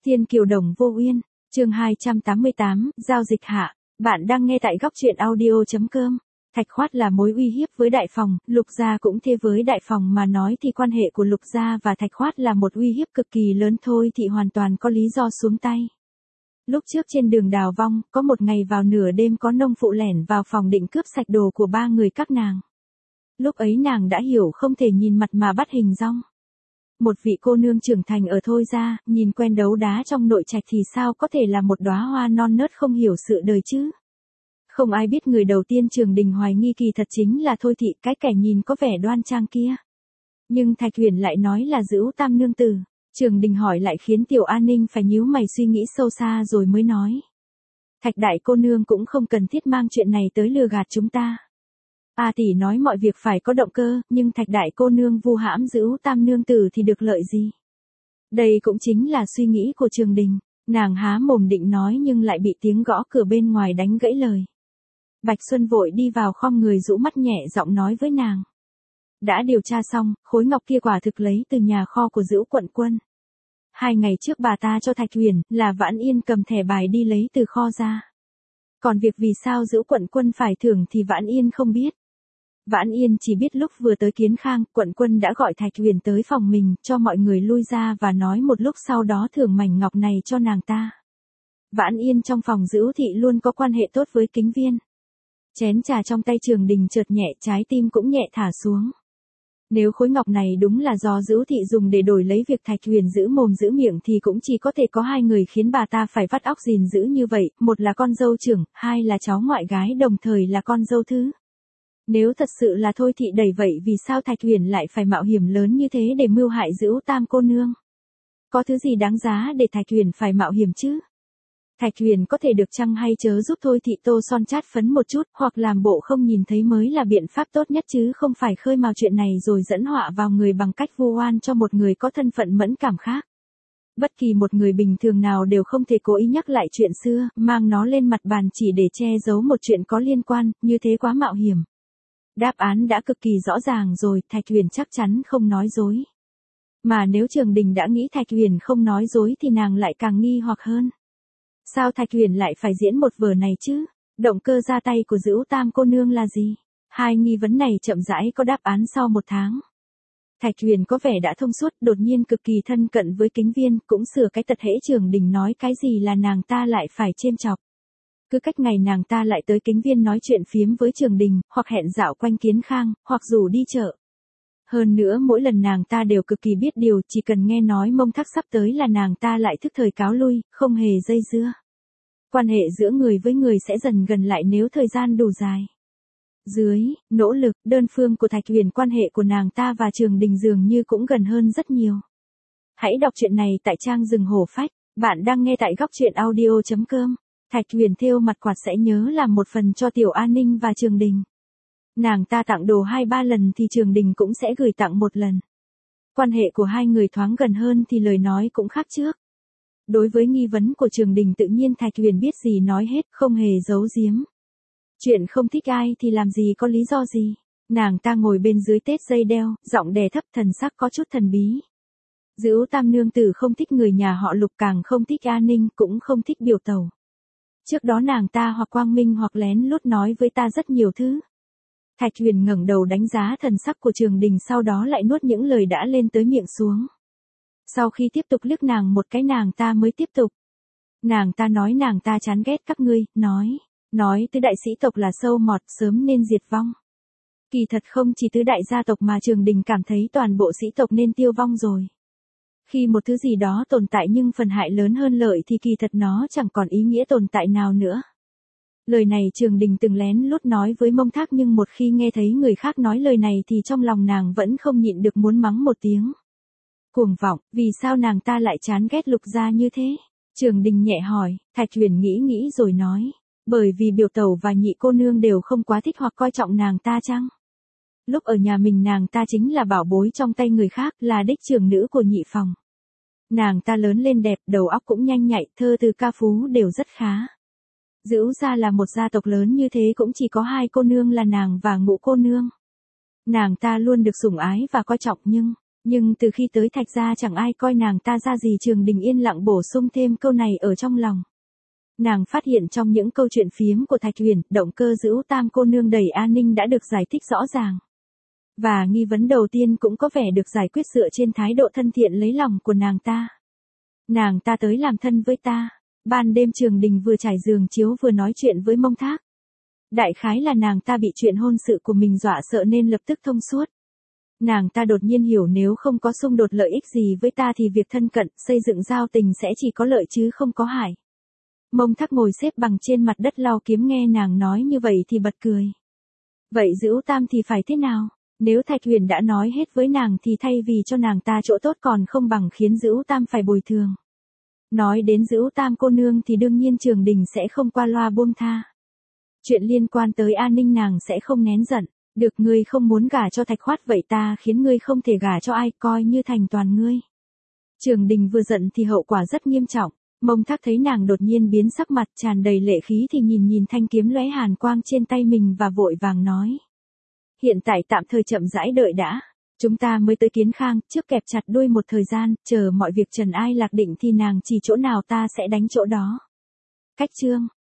Thiên Kiều Đồng Vô Uyên, chương 288, giao dịch hạ. Bạn đang nghe tại góc truyện audio.com. Thạch Khoát là mối uy hiếp với Đại Phòng, Lục Gia cũng thế. Với Đại Phòng mà nói thì quan hệ của Lục Gia và Thạch Khoát là một uy hiếp cực kỳ lớn thôi thì hoàn toàn có lý do xuống tay. Lúc trước trên đường Đào Vong, có một ngày vào nửa đêm có nông phụ lẻn vào phòng định cướp sạch đồ của ba người các nàng. Lúc ấy nàng đã hiểu không thể nhìn mặt mà bắt hình dong. Một vị cô nương trưởng thành ở Thôi Gia, nhìn quen đấu đá trong nội trạch thì sao có thể là một đóa hoa non nớt không hiểu sự đời chứ. Không ai biết người đầu tiên Trường Đình hoài nghi kỳ thật chính là Thôi Thị, cái kẻ nhìn có vẻ đoan trang kia. Nhưng Thạch Huyền lại nói là Dữu Tam nương tử. Trường Đình hỏi lại khiến Tiểu An Ninh phải nhíu mày suy nghĩ sâu xa rồi mới nói. Thạch đại cô nương cũng không cần thiết mang chuyện này tới lừa gạt chúng ta. A tỷ nói mọi việc phải có động cơ, nhưng Thạch đại cô nương vu hãm Dữu Tam nương tử thì được lợi gì? Đây cũng chính là suy nghĩ của Trường Đình. Nàng há mồm định nói nhưng lại bị tiếng gõ cửa bên ngoài đánh gãy lời. Bạch Xuân vội đi vào khom người rũ mắt nhẹ giọng nói với nàng. Đã điều tra xong, khối ngọc kia quả thực lấy từ nhà kho của Dữu quận quân. 2 ngày trước bà ta cho Thạch Huyền là Vãn Yên cầm thẻ bài đi lấy từ kho ra. Còn việc vì sao Dữu quận quân phải thưởng thì Vãn Yên không biết. Vãn Yên chỉ biết lúc vừa tới Kiến Khang, quận quân đã gọi Thạch Huyền tới phòng mình, cho mọi người lui ra và nói một lúc sau đó thưởng mảnh ngọc này cho nàng ta. Vãn Yên trong phòng Dữu Thị luôn có quan hệ tốt với Kính Viên. Chén trà trong tay Trường Đình chợt nhẹ, trái tim cũng nhẹ thả xuống. Nếu khối ngọc này đúng là do Dữu Thị dùng để đổi lấy việc Thạch Huyền giữ mồm giữ miệng thì cũng chỉ có thể có 2 người khiến bà ta phải vắt óc gìn giữ như vậy, một là con dâu trưởng, 2 là cháu ngoại gái đồng thời là con dâu thứ. Nếu thật sự là Thôi Thị đẩy vậy vì sao Thạch Huyền lại phải mạo hiểm lớn như thế để mưu hại Dữu Tam cô nương? Có thứ gì đáng giá để Thạch Huyền phải mạo hiểm chứ? Thạch Huyền có thể được chăng hay chớ giúp Thôi Thị tô son chát phấn một chút, hoặc làm bộ không nhìn thấy mới là biện pháp tốt nhất chứ không phải khơi mào chuyện này rồi dẫn họa vào người bằng cách vu oan cho một người có thân phận mẫn cảm khác. Bất kỳ một người bình thường nào đều không thể cố ý nhắc lại chuyện xưa, mang nó lên mặt bàn chỉ để che giấu một chuyện có liên quan, như thế quá mạo hiểm. Đáp án đã cực kỳ rõ ràng rồi, Thạch Huyền chắc chắn không nói dối. Mà nếu Trường Đình đã nghĩ Thạch Huyền không nói dối thì nàng lại càng nghi hoặc hơn. Sao Thạch Huyền lại phải diễn một vở này chứ? Động cơ ra tay của Dữu Tam cô nương là gì? 2 nghi vấn này chậm rãi có đáp án sau 1 tháng. Thạch Huyền có vẻ đã thông suốt, đột nhiên cực kỳ thân cận với Kính Viên, cũng sửa cái tật hễ Trường Đình nói cái gì là nàng ta lại phải chêm chọc. Cứ cách ngày nàng ta lại tới Kính Viên nói chuyện phiếm với Trường Đình, hoặc hẹn dạo quanh Kiến Khang, hoặc rủ đi chợ. Hơn nữa mỗi lần nàng ta đều cực kỳ biết điều, chỉ cần nghe nói Mông Thác sắp tới là nàng ta lại thức thời cáo lui, không hề dây dưa. Quan hệ giữa người với người sẽ dần gần lại nếu thời gian đủ dài. Dưới nỗ lực đơn phương của Thạch Huyền, quan hệ của nàng ta và Trường Đình dường như cũng gần hơn rất nhiều. Hãy đọc truyện này tại trang Rừng Hổ Phách. Bạn đang nghe tại góc truyện audio.com. Thạch Huyền thêu mặt quạt sẽ nhớ làm một phần cho Tiểu An Ninh và Trường Đình. Nàng ta tặng đồ 2-3 lần thì Trường Đình cũng sẽ gửi tặng 1 lần. Quan hệ của 2 người thoáng gần hơn thì lời nói cũng khác trước. Đối với nghi vấn của Trường Đình tự nhiên Thạch Huyền biết gì nói hết, không hề giấu giếm. Chuyện không thích ai thì làm gì có lý do gì. Nàng ta ngồi bên dưới tết dây đeo, giọng đè thấp, thần sắc có chút thần bí. Dữu Tam nương tử không thích người nhà họ Lục, càng không thích An Ninh, cũng không thích Biểu Tẩu. Trước đó nàng ta hoặc quang minh hoặc lén lút nói với ta rất nhiều thứ. Thạch Huyền ngẩng đầu đánh giá thần sắc của Trường Đình, sau đó lại nuốt những lời đã lên tới miệng xuống. Sau khi tiếp tục liếc nàng một cái nàng ta mới tiếp tục. Nàng ta nói nàng ta chán ghét các ngươi, nói tứ đại sĩ tộc là sâu mọt, sớm nên diệt vong. Kỳ thật không chỉ tứ đại gia tộc mà Trường Đình cảm thấy toàn bộ sĩ tộc nên tiêu vong rồi. Khi một thứ gì đó tồn tại nhưng phần hại lớn hơn lợi thì kỳ thật nó chẳng còn ý nghĩa tồn tại nào nữa. Lời này Trường Đình từng lén lút nói với Mông Thác, nhưng một khi nghe thấy người khác nói lời này thì trong lòng nàng vẫn không nhịn được muốn mắng một tiếng. Cuồng vọng, vì sao nàng ta lại chán ghét Lục gia như thế? Trường Đình nhẹ hỏi. Thạch Huyền nghĩ rồi nói. Bởi vì Biểu Tẩu và Nhị cô nương đều không quá thích hoặc coi trọng nàng ta chăng? Lúc ở nhà mình nàng ta chính là bảo bối trong tay người khác, là đích trưởng nữ của Nhị phòng. Nàng ta lớn lên đẹp, đầu óc cũng nhanh nhạy, thơ từ ca phú đều rất khá. Dữu gia là một gia tộc lớn như thế cũng chỉ có 2 cô nương là nàng và Ngũ cô nương. Nàng ta luôn được sủng ái và coi trọng, nhưng Nhưng từ khi tới Thạch gia chẳng ai coi nàng ta ra gì. Trường Đình yên lặng bổ sung thêm câu này ở trong lòng. Nàng phát hiện trong những câu chuyện phiếm của Thạch Huyền, động cơ giữ Tam cô nương đẩy An Ninh đã được giải thích rõ ràng. Và nghi vấn đầu tiên cũng có vẻ được giải quyết dựa trên thái độ thân thiện lấy lòng của nàng ta. Nàng ta tới làm thân với ta. Ban đêm Trường Đình vừa trải giường chiếu vừa nói chuyện với Mông Thác. Đại khái là nàng ta bị chuyện hôn sự của mình dọa sợ nên lập tức thông suốt. Nàng ta đột nhiên hiểu nếu không có xung đột lợi ích gì với ta thì việc thân cận, xây dựng giao tình sẽ chỉ có lợi chứ không có hại. Mông Thác ngồi xếp bằng trên mặt đất lau kiếm nghe nàng nói như vậy thì bật cười. Vậy giữ Tam thì phải thế nào? Nếu Thạch Huyền đã nói hết với nàng thì thay vì cho nàng ta chỗ tốt còn không bằng khiến giữ Tam phải bồi thường. Nói đến giữ Tam cô nương thì đương nhiên Trường Đình sẽ không qua loa buông tha. Chuyện liên quan tới An Ninh nàng sẽ không nén giận. Được, ngươi không muốn gả cho Thạch Khoát vậy ta khiến ngươi không thể gả cho ai, coi như thành toàn ngươi. Trường Đình vừa giận thì hậu quả rất nghiêm trọng. Mông Thác thấy nàng đột nhiên biến sắc mặt tràn đầy lệ khí thì nhìn thanh kiếm lóe hàn quang trên tay mình và vội vàng nói. Hiện tại tạm thời chậm rãi đợi đã. Chúng ta mới tới Kiến Khang, trước kẹp chặt đuôi một thời gian, chờ mọi việc trần ai lạc định thì nàng chỉ chỗ nào ta sẽ đánh chỗ đó. Cách chương